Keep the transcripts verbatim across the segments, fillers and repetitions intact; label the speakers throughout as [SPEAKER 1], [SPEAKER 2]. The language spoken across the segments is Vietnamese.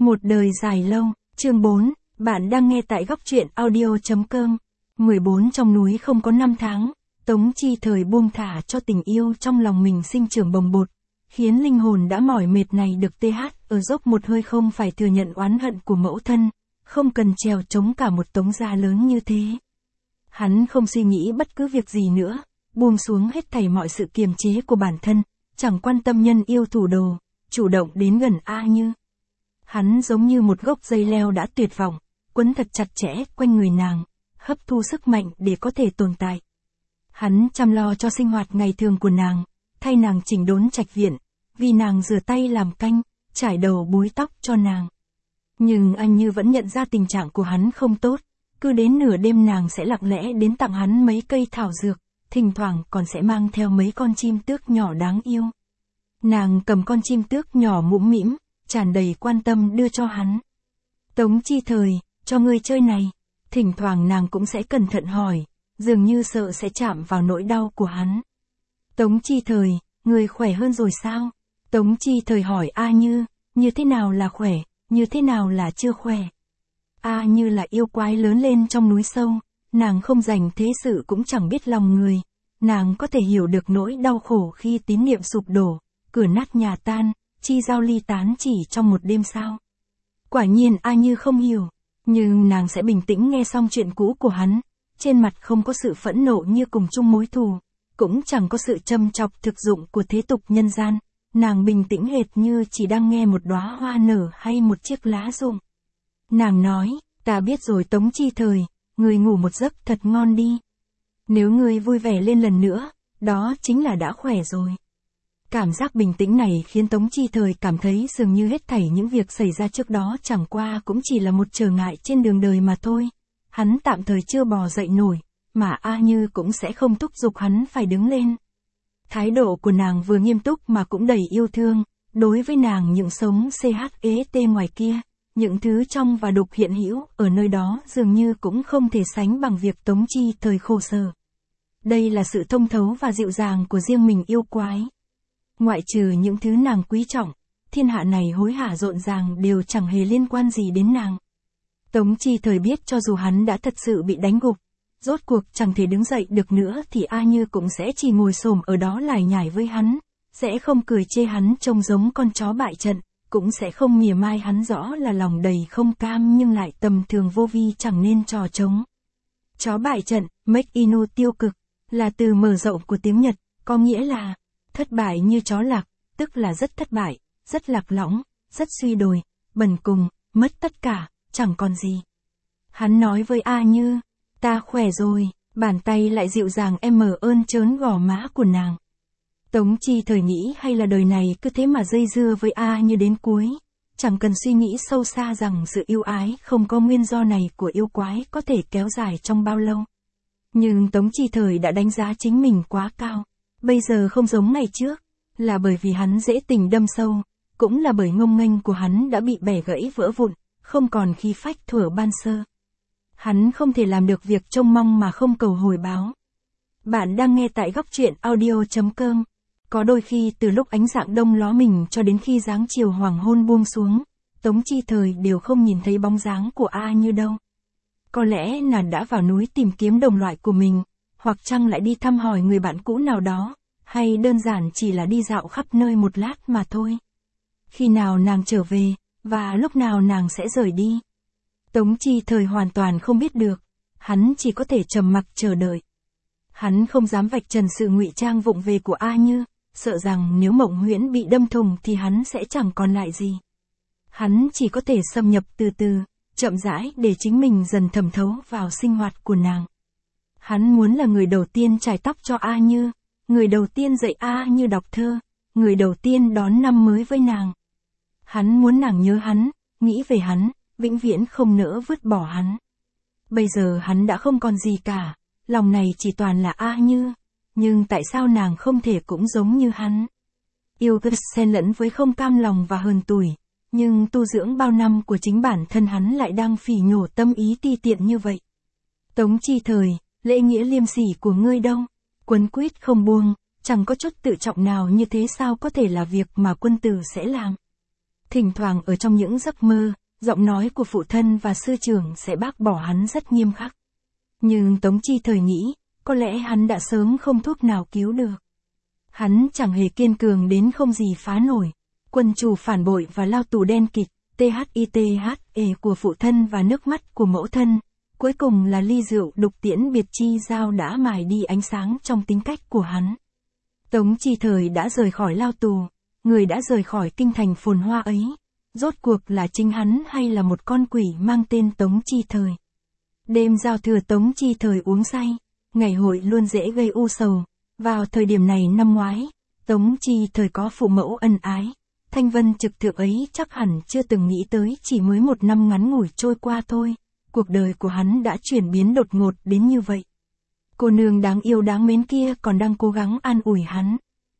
[SPEAKER 1] Một đời dài lâu, chương bốn, bạn đang nghe tại góc truyện audio.com. mười bốn trong núi không có năm tháng, Tống Chi Thời buông thả cho tình yêu trong lòng mình sinh trưởng bồng bột, khiến linh hồn đã mỏi mệt này được tê hát ở dốc một hơi không phải thừa nhận oán hận của mẫu thân, không cần trèo chống cả một tống gia lớn như thế. Hắn không suy nghĩ bất cứ việc gì nữa, buông xuống hết thảy mọi sự kiềm chế của bản thân, chẳng quan tâm nhân yêu thủ đồ, chủ động đến gần A Như. Hắn giống như một gốc dây leo đã tuyệt vọng, quấn thật chặt chẽ quanh người nàng, hấp thu sức mạnh để có thể tồn tại. Hắn chăm lo cho sinh hoạt ngày thường của nàng, thay nàng chỉnh đốn trạch viện, vì nàng rửa tay làm canh, trải đầu búi tóc cho nàng. Nhưng anh Như vẫn nhận ra tình trạng của hắn không tốt, cứ đến nửa đêm nàng sẽ lặng lẽ đến tặng hắn mấy cây thảo dược, thỉnh thoảng còn sẽ mang theo mấy con chim tước nhỏ đáng yêu. Nàng cầm con chim tước nhỏ mũm mĩm, tràn đầy quan tâm đưa cho hắn. Tống Chi Thời, cho ngươi chơi này. Thỉnh thoảng nàng cũng sẽ cẩn thận hỏi, dường như sợ sẽ chạm vào nỗi đau của hắn. Tống Chi Thời, ngươi khỏe hơn rồi sao? Tống Chi Thời hỏi A Như, như thế nào là khỏe, như thế nào là chưa khỏe? A Như là yêu quái lớn lên trong núi sâu, nàng không dành thế sự cũng chẳng biết lòng người, nàng có thể hiểu được nỗi đau khổ khi tín niệm sụp đổ, cửa nát nhà tan, chi giao ly tán chỉ trong một đêm sao. Quả nhiên A Như không hiểu, nhưng nàng sẽ bình tĩnh nghe xong chuyện cũ của hắn, trên mặt không có sự phẫn nộ như cùng chung mối thù, cũng chẳng có sự châm chọc thực dụng của thế tục nhân gian, nàng bình tĩnh hệt như chỉ đang nghe một đóa hoa nở hay một chiếc lá rụng. Nàng nói, ta biết rồi Tống Chi Thời, ngươi ngủ một giấc thật ngon đi. Nếu ngươi vui vẻ lên lần nữa, đó chính là đã khỏe rồi. Cảm giác bình tĩnh này khiến Tống Chi Thời cảm thấy dường như hết thảy những việc xảy ra trước đó chẳng qua cũng chỉ là một trở ngại trên đường đời mà thôi. Hắn tạm thời chưa bò dậy nổi, mà A Như cũng sẽ không thúc giục hắn phải đứng lên. Thái độ của nàng vừa nghiêm túc mà cũng đầy yêu thương, đối với nàng những sống chat ngoài kia, những thứ trong và đục hiện hữu ở nơi đó dường như cũng không thể sánh bằng việc Tống Chi Thời khổ sở. Đây là sự thông thấu và dịu dàng của riêng mình yêu quái. Ngoại trừ những thứ nàng quý trọng, thiên hạ này hối hả rộn ràng đều chẳng hề liên quan gì đến nàng. Tống Chi Thời biết cho dù hắn đã thật sự bị đánh gục, rốt cuộc chẳng thể đứng dậy được nữa thì A Như cũng sẽ chỉ ngồi xổm ở đó lải nhải với hắn, sẽ không cười chê hắn trông giống con chó bại trận, cũng sẽ không mỉa mai hắn rõ là lòng đầy không cam nhưng lại tầm thường vô vi chẳng nên trò trống. Chó bại trận, make inu tiêu cực, là từ mở rộng của tiếng Nhật, có nghĩa là thất bại như chó lạc, tức là rất thất bại, rất lạc lõng, rất suy đồi, bần cùng, mất tất cả, chẳng còn gì. Hắn nói với A Như, ta khỏe rồi, bàn tay lại dịu dàng em mở ơn trớn gò má của nàng. Tống Chi Thời nghĩ hay là đời này cứ thế mà dây dưa với A Như đến cuối, chẳng cần suy nghĩ sâu xa rằng sự yêu ái không có nguyên do này của yêu quái có thể kéo dài trong bao lâu. Nhưng Tống Chi Thời đã đánh giá chính mình quá cao. Bây giờ không giống ngày trước, là bởi vì hắn dễ tình đâm sâu, cũng là bởi ngông nghênh của hắn đã bị bẻ gãy vỡ vụn, không còn khí phách thuở ban sơ. Hắn không thể làm được việc trông mong mà không cầu hồi báo. Bạn đang nghe tại góc truyện audio.com. Có đôi khi từ lúc ánh dạng đông ló mình cho đến khi dáng chiều hoàng hôn buông xuống, Tống Chi Thời đều không nhìn thấy bóng dáng của A Như đâu. Có lẽ nàng đã vào núi tìm kiếm đồng loại của mình, hoặc chăng lại đi thăm hỏi người bạn cũ nào đó, hay đơn giản chỉ là đi dạo khắp nơi một lát mà thôi. Khi nào nàng trở về, và lúc nào nàng sẽ rời đi? Tống Chi Thời hoàn toàn không biết được, hắn chỉ có thể trầm mặc chờ đợi. Hắn không dám vạch trần sự ngụy trang vụng về của A Như, sợ rằng nếu Mộng Huyễn bị đâm thủng thì hắn sẽ chẳng còn lại gì. Hắn chỉ có thể xâm nhập từ từ, chậm rãi để chính mình dần thẩm thấu vào sinh hoạt của nàng. Hắn muốn là người đầu tiên chải tóc cho A Như, người đầu tiên dạy A Như đọc thơ, người đầu tiên đón năm mới với nàng. Hắn muốn nàng nhớ hắn, nghĩ về hắn, vĩnh viễn không nỡ vứt bỏ hắn. Bây giờ hắn đã không còn gì cả, lòng này chỉ toàn là A Như, nhưng tại sao nàng không thể cũng giống như hắn? Yêu ghét xen lẫn với không cam lòng và hờn tủi, nhưng tu dưỡng bao năm của chính bản thân hắn lại đang phỉ nhổ tâm ý ti tiện như vậy. Tống Chi Thời, lễ nghĩa liêm sỉ của ngươi đâu? Quấn quýt không buông, chẳng có chút tự trọng nào như thế sao có thể là việc mà quân tử sẽ làm? Thỉnh thoảng ở trong những giấc mơ, giọng nói của phụ thân và sư trưởng sẽ bác bỏ hắn rất nghiêm khắc. Nhưng Tống Chi Thời nghĩ, có lẽ hắn đã sớm không thuốc nào cứu được. Hắn chẳng hề kiên cường đến không gì phá nổi. Quân chủ phản bội và lao tù đen kịch, thithe của phụ thân và nước mắt của mẫu thân. Cuối cùng là ly rượu đục tiễn biệt chi giao đã mài đi ánh sáng trong tính cách của hắn. Tống Chi Thời đã rời khỏi lao tù, người đã rời khỏi kinh thành phồn hoa ấy. Rốt cuộc là chính hắn hay là một con quỷ mang tên Tống Chi Thời. Đêm giao thừa Tống Chi Thời uống say, ngày hội luôn dễ gây u sầu. Vào thời điểm này năm ngoái, Tống Chi Thời có phụ mẫu ân ái. Thanh vân trực thượng ấy chắc hẳn chưa từng nghĩ tới chỉ mới một năm ngắn ngủi trôi qua thôi. Cuộc đời của hắn đã chuyển biến đột ngột đến như vậy. Cô nương đáng yêu đáng mến kia còn đang cố gắng an ủi hắn.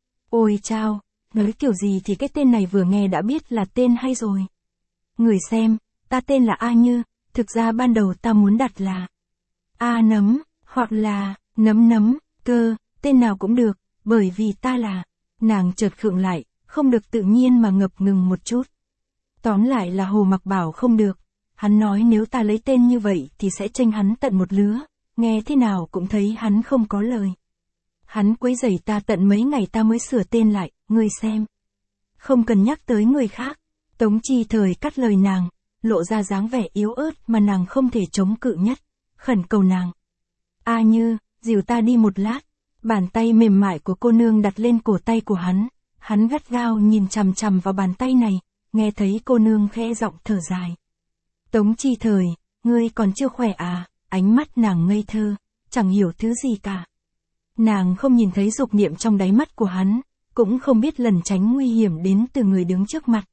[SPEAKER 1] Ôi chao, nói kiểu gì thì cái tên này vừa nghe đã biết là tên hay rồi. Người xem, ta tên là A Như, thực ra ban đầu ta muốn đặt là A Nấm, hoặc là Nấm Nấm, cơ, tên nào cũng được, bởi vì ta là. Nàng chợt khựng lại, không được tự nhiên mà ngập ngừng một chút. Tóm lại là Hồ Mặc bảo không được. Hắn nói nếu ta lấy tên như vậy thì sẽ chênh hắn tận một lứa, nghe thế nào cũng thấy hắn không có lời. Hắn quấy rầy ta tận mấy ngày ta mới sửa tên lại, ngươi xem. Không cần nhắc tới người khác. Tống Chi Thời cắt lời nàng, lộ ra dáng vẻ yếu ớt mà nàng không thể chống cự nhất, khẩn cầu nàng. A Như, dìu ta đi một lát. Bàn tay mềm mại của cô nương đặt lên cổ tay của hắn, hắn gắt gao nhìn chằm chằm vào bàn tay này, nghe thấy cô nương khẽ giọng thở dài. Tống Chi Thời, ngươi còn chưa khỏe à? Ánh mắt nàng ngây thơ, chẳng hiểu thứ gì cả. Nàng không nhìn thấy dục niệm trong đáy mắt của hắn, cũng không biết lẩn tránh nguy hiểm đến từ người đứng trước mặt.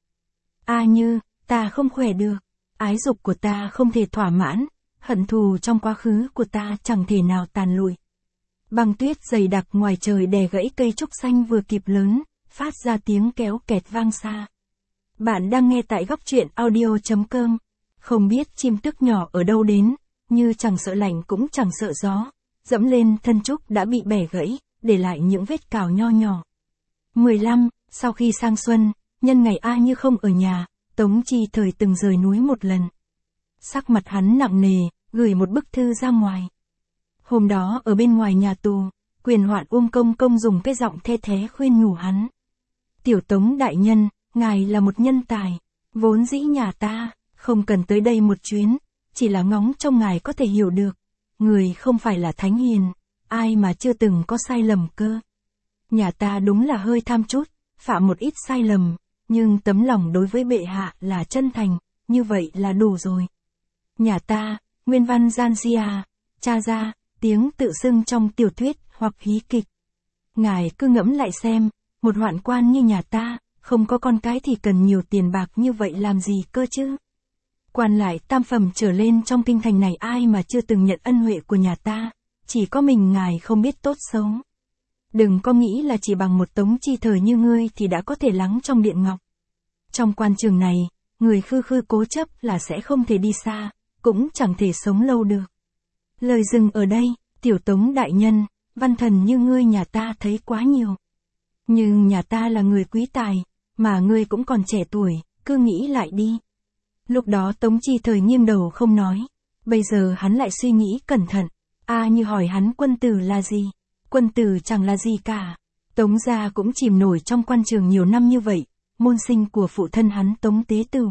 [SPEAKER 1] A Như, ta không khỏe được, ái dục của ta không thể thỏa mãn, hận thù trong quá khứ của ta chẳng thể nào tàn lụi. Băng tuyết dày đặc ngoài trời đè gãy cây trúc xanh vừa kịp lớn, phát ra tiếng kéo kẹt vang xa. Bạn đang nghe tại góc truyện audio chấm com. Không biết chim tức nhỏ ở đâu đến, như chẳng sợ lạnh cũng chẳng sợ gió, dẫm lên thân trúc đã bị bẻ gãy, để lại những vết cào nho nhỏ. mười lăm, sau khi sang xuân, nhân ngày A Như không ở nhà, Tống Chi Thời từng rời núi một lần. Sắc mặt hắn nặng nề, gửi một bức thư ra ngoài. Hôm đó ở bên ngoài nhà tù, Quyền Hoạn Uông Công Công dùng cái giọng the thé khuyên nhủ hắn. Tiểu Tống đại nhân, ngài là một nhân tài, vốn dĩ nhà ta không cần tới đây một chuyến, chỉ là ngóng trông ngài có thể hiểu được. Người không phải là thánh hiền, ai mà chưa từng có sai lầm cơ. Nhà ta đúng là hơi tham chút, phạm một ít sai lầm, nhưng tấm lòng đối với bệ hạ là chân thành, như vậy là đủ rồi. Nhà ta, nguyên văn gian di à, cha ra, tiếng tự xưng trong tiểu thuyết hoặc hí kịch. Ngài cứ ngẫm lại xem, một hoạn quan như nhà ta, không có con cái thì cần nhiều tiền bạc như vậy làm gì cơ chứ? Quan lại tam phẩm trở lên trong kinh thành này ai mà chưa từng nhận ân huệ của nhà ta, chỉ có mình ngài không biết tốt xấu. Đừng có nghĩ là chỉ bằng một Tống Chi Thời như ngươi thì đã có thể lắng trong điện ngọc. Trong quan trường này, người khư khư cố chấp là sẽ không thể đi xa, cũng chẳng thể sống lâu được. Lời dừng ở đây, tiểu Tống đại nhân, văn thần như ngươi nhà ta thấy quá nhiều. Nhưng nhà ta là người quý tài, mà ngươi cũng còn trẻ tuổi, cứ nghĩ lại đi. Lúc đó Tống Chi Thời nghiêng đầu không nói, bây giờ hắn lại suy nghĩ cẩn thận. A Như hỏi hắn quân tử là gì? Quân tử chẳng là gì cả. Tống gia cũng chìm nổi trong quan trường nhiều năm như vậy, môn sinh của phụ thân hắn Tống Tế Tử.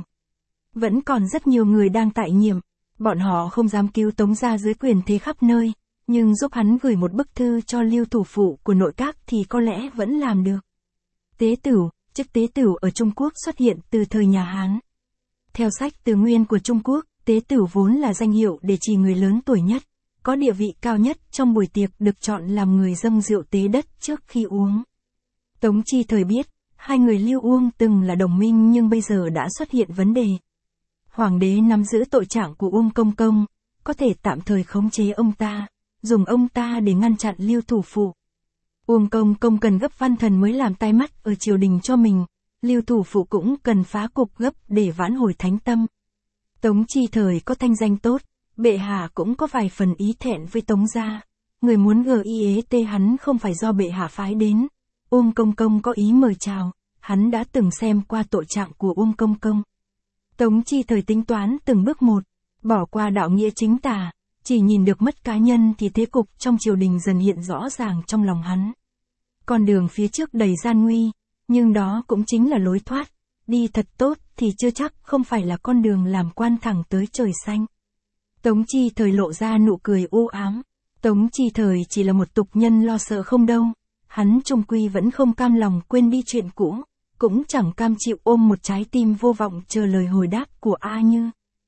[SPEAKER 1] Vẫn còn rất nhiều người đang tại nhiệm, bọn họ không dám cứu Tống gia dưới quyền thế khắp nơi, nhưng giúp hắn gửi một bức thư cho Lưu thủ phụ của nội các thì có lẽ vẫn làm được. Tế Tử, chức Tế Tử ở Trung Quốc xuất hiện từ thời nhà Hán. Theo sách Từ Nguyên của Trung Quốc, Tế Tử vốn là danh hiệu để chỉ người lớn tuổi nhất, có địa vị cao nhất trong buổi tiệc được chọn làm người dâng rượu tế đất trước khi uống. Tống Chi Thời biết, hai người Lưu Uông từng là đồng minh nhưng bây giờ đã xuất hiện vấn đề. Hoàng đế nắm giữ tội trạng của Uông Công Công, có thể tạm thời khống chế ông ta, dùng ông ta để ngăn chặn Lưu thủ phụ. Uông Công Công cần gấp văn thần mới làm tai mắt ở triều đình cho mình, Lưu thủ phụ cũng cần phá cục gấp để vãn hồi thánh tâm. Tống Chi Thời có thanh danh tốt, bệ hạ cũng có vài phần ý thẹn với Tống gia. Người muốn giết hắn không phải do bệ hạ phái đến. Uông Công Công có ý mời chào, hắn đã từng xem qua tội trạng của Uông Công Công. Tống Chi Thời tính toán từng bước một, bỏ qua đạo nghĩa chính tà, chỉ nhìn được mất cá nhân thì thế cục trong triều đình dần hiện rõ ràng trong lòng hắn. Con đường phía trước đầy gian nguy, nhưng đó cũng chính là lối thoát, đi thật tốt thì chưa chắc không phải là con đường làm quan thẳng tới trời xanh. Tống Chi Thời lộ ra nụ cười u ám. Tống Chi Thời chỉ là một tục nhân lo sợ không đâu, hắn chung quy vẫn không cam lòng quên đi chuyện cũ, cũng chẳng cam chịu ôm một trái tim vô vọng chờ lời hồi đáp của A Như.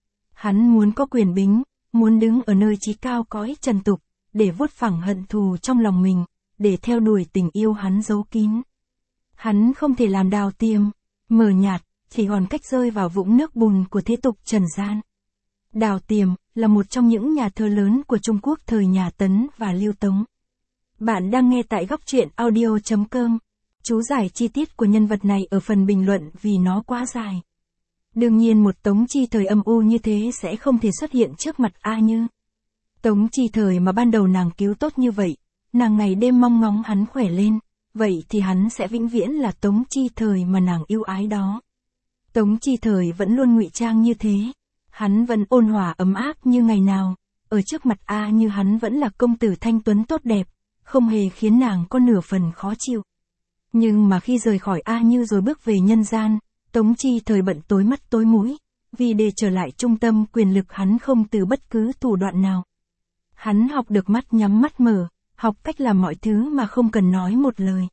[SPEAKER 1] Hắn muốn có quyền bính, muốn đứng ở nơi chí cao cõi trần tục, để vuốt phẳng hận thù trong lòng mình, để theo đuổi tình yêu hắn giấu kín. Hắn không thể làm đào tiềm, mờ nhạt, chỉ còn cách rơi vào vũng nước bùn của thế tục trần gian. Đào Tiềm là một trong những nhà thơ lớn của Trung Quốc thời nhà Tấn và Liêu Tống. Bạn đang nghe tại góc truyện audio chấm com. Chú giải chi tiết của nhân vật này ở phần bình luận vì nó quá dài. Đương nhiên một Tống Chi Thời âm u như thế sẽ không thể xuất hiện trước mặt A Như. Tống Chi Thời mà ban đầu nàng cứu tốt như vậy, nàng ngày đêm mong ngóng hắn khỏe lên, vậy thì hắn sẽ vĩnh viễn là Tống Chi Thời mà nàng yêu ái đó. Tống Chi Thời vẫn luôn ngụy trang như thế. Hắn vẫn ôn hòa ấm áp như ngày nào, ở trước mặt A Như hắn vẫn là công tử thanh tuấn tốt đẹp, không hề khiến nàng có nửa phần khó chịu. Nhưng mà khi rời khỏi A Như rồi bước về nhân gian, Tống Chi Thời bận tối mắt tối mũi, vì để trở lại trung tâm quyền lực hắn không từ bất cứ thủ đoạn nào. Hắn học được mắt nhắm mắt mở, học cách làm mọi thứ mà không cần nói một lời.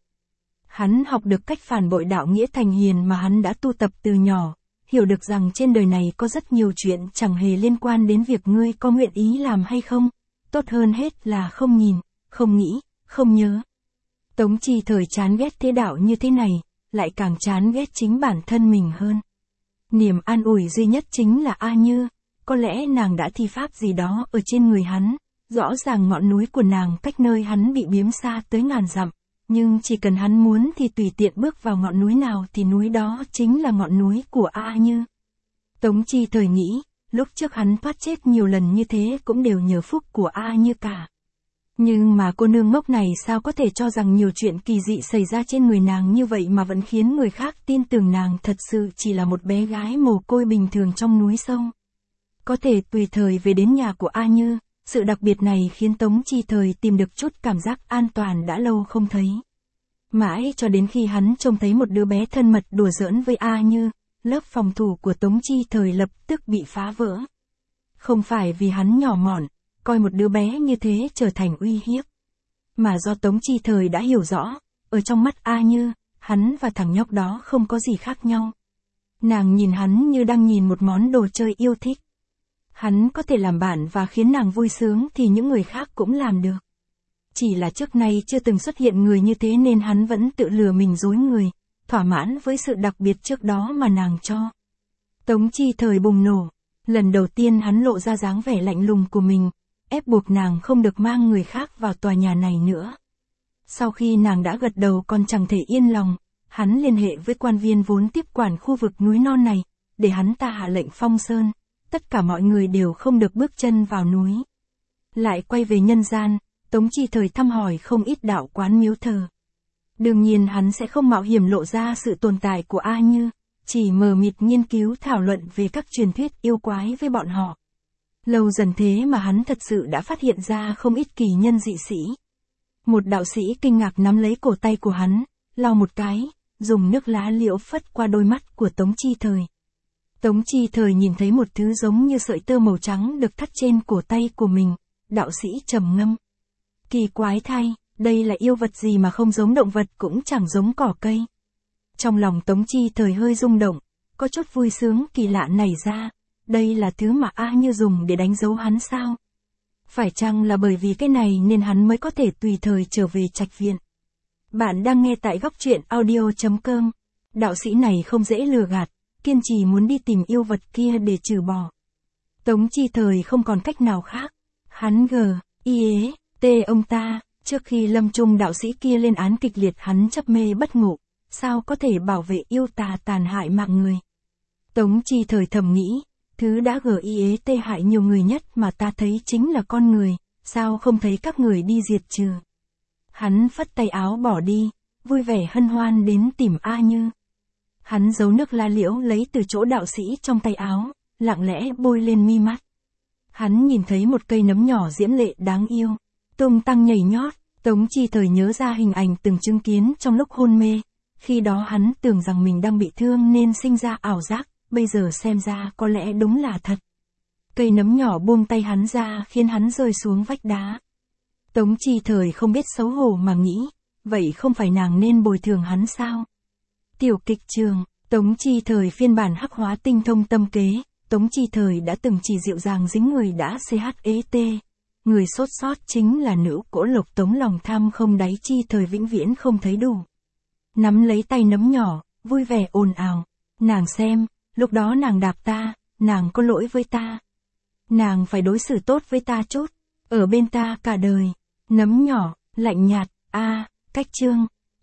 [SPEAKER 1] Hắn học được cách phản bội đạo nghĩa thành hiền mà hắn đã tu tập từ nhỏ. Hiểu được rằng trên đời này có rất nhiều chuyện chẳng hề liên quan đến việc ngươi có nguyện ý làm hay không, tốt hơn hết là không nhìn, không nghĩ, không nhớ. Tống Chi Thời chán ghét thế đạo như thế này, lại càng chán ghét chính bản thân mình hơn. Niềm an ủi duy nhất chính là A Như, có lẽ nàng đã thi pháp gì đó ở trên người hắn, rõ ràng ngọn núi của nàng cách nơi hắn bị biếm xa tới ngàn dặm. Nhưng chỉ cần hắn muốn thì tùy tiện bước vào ngọn núi nào thì núi đó chính là ngọn núi của A Như. Tống Chi Thời nghĩ, lúc trước hắn thoát chết nhiều lần như thế cũng đều nhờ phúc của A Như cả. Nhưng mà cô nương ngốc này sao có thể cho rằng nhiều chuyện kỳ dị xảy ra trên người nàng như vậy mà vẫn khiến người khác tin tưởng nàng thật sự chỉ là một bé gái mồ côi bình thường trong núi sông. Có thể tùy thời về đến nhà của A Như. Sự đặc biệt này khiến Tống Chi Thời tìm được chút cảm giác an toàn đã lâu không thấy. Mãi cho đến khi hắn trông thấy một đứa bé thân mật đùa giỡn với A Như, lớp phòng thủ của Tống Chi Thời lập tức bị phá vỡ. Không phải vì hắn nhỏ mọn, coi một đứa bé như thế trở thành uy hiếp. Mà do Tống Chi Thời đã hiểu rõ, ở trong mắt A Như, hắn và thằng nhóc đó không có gì khác nhau. Nàng nhìn hắn như đang nhìn một món đồ chơi yêu thích. Hắn có thể làm bạn và khiến nàng vui sướng thì những người khác cũng làm được. Chỉ là trước nay chưa từng xuất hiện người như thế nên hắn vẫn tự lừa mình dối người, thỏa mãn với sự đặc biệt trước đó mà nàng cho. Tống Chi Thời bùng nổ, lần đầu tiên hắn lộ ra dáng vẻ lạnh lùng của mình, ép buộc nàng không được mang người khác vào tòa nhà này nữa. Sau khi nàng đã gật đầu còn chẳng thể yên lòng, hắn liên hệ với quan viên vốn tiếp quản khu vực núi non này, để hắn ta hạ lệnh phong sơn. Tất cả mọi người đều không được bước chân vào núi. Lại quay về nhân gian, Tống Chi Thời thăm hỏi không ít đạo quán miếu thờ. Đương nhiên hắn sẽ không mạo hiểm lộ ra sự tồn tại của A Như, chỉ mờ mịt nghiên cứu thảo luận về các truyền thuyết yêu quái với bọn họ. Lâu dần thế mà hắn thật sự đã phát hiện ra không ít kỳ nhân dị sĩ. Một đạo sĩ kinh ngạc nắm lấy cổ tay của hắn, lau một cái, dùng nước lá liễu phất qua đôi mắt của Tống Chi Thời. Tống Chi Thời nhìn thấy một thứ giống như sợi tơ màu trắng được thắt trên cổ tay của mình, đạo sĩ trầm ngâm. Kỳ quái thay, đây là yêu vật gì mà không giống động vật cũng chẳng giống cỏ cây. Trong lòng Tống Chi Thời hơi rung động, có chút vui sướng kỳ lạ nảy ra, đây là thứ mà A Như dùng để đánh dấu hắn sao? Phải chăng là bởi vì cái này nên hắn mới có thể tùy thời trở về trạch viện? Bạn đang nghe tại góc truyện audio chấm com. Đạo sĩ này không dễ lừa gạt, kiên trì muốn đi tìm yêu vật kia để trừ bỏ. Tống Chi Thời không còn cách nào khác. Hắn gờ, y ế, tê ông ta, trước khi lâm chung đạo sĩ kia lên án kịch liệt hắn chấp mê bất ngộ, sao có thể bảo vệ yêu tà tàn hại mạng người. Tống Chi Thời thầm nghĩ, thứ đã gờ y ế tê hại nhiều người nhất mà ta thấy chính là con người, sao không thấy các người đi diệt trừ. Hắn phất tay áo bỏ đi, vui vẻ hân hoan đến tìm A Như. Hắn giấu nước lá liễu lấy từ chỗ đạo sĩ trong tay áo, lặng lẽ bôi lên mi mắt. Hắn nhìn thấy một cây nấm nhỏ diễm lệ đáng yêu, tung tăng nhảy nhót. Tống Chi Thời nhớ ra hình ảnh từng chứng kiến trong lúc hôn mê. Khi đó hắn tưởng rằng mình đang bị thương nên sinh ra ảo giác, bây giờ xem ra có lẽ đúng là thật. Cây nấm nhỏ buông tay hắn ra khiến hắn rơi xuống vách đá. Tống Chi Thời không biết xấu hổ mà nghĩ, vậy không phải nàng nên bồi thường hắn sao? Tiểu kịch trường, Tống Chi Thời phiên bản hắc hóa tinh thông tâm kế, Tống Chi Thời đã từng chỉ dịu dàng dính người đã chết. Người sốt sót chính là nữ cỗ lộc Tống lòng tham không đáy Chi Thời vĩnh viễn không thấy đủ. Nắm lấy tay nấm nhỏ, vui vẻ ồn ào. Nàng xem, lúc đó nàng đạp ta, nàng có lỗi với ta. Nàng phải đối xử tốt với ta chút, ở bên ta cả đời. Nấm nhỏ, lạnh nhạt, a, cách chương.